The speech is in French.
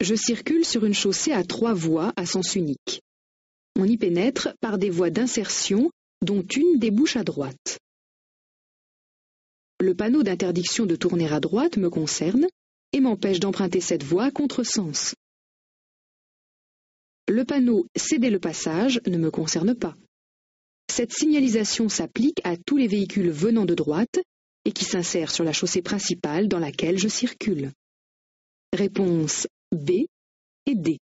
Je circule sur une chaussée à 3 voies à sens unique. On y pénètre par des voies d'insertion, dont une débouche à droite. Le panneau d'interdiction de tourner à droite me concerne et m'empêche d'emprunter cette voie à contresens. Le panneau « Cédez le passage » ne me concerne pas. Cette signalisation s'applique à tous les véhicules venant de droite et qui s'insèrent sur la chaussée principale dans laquelle je circule. Réponse B et D.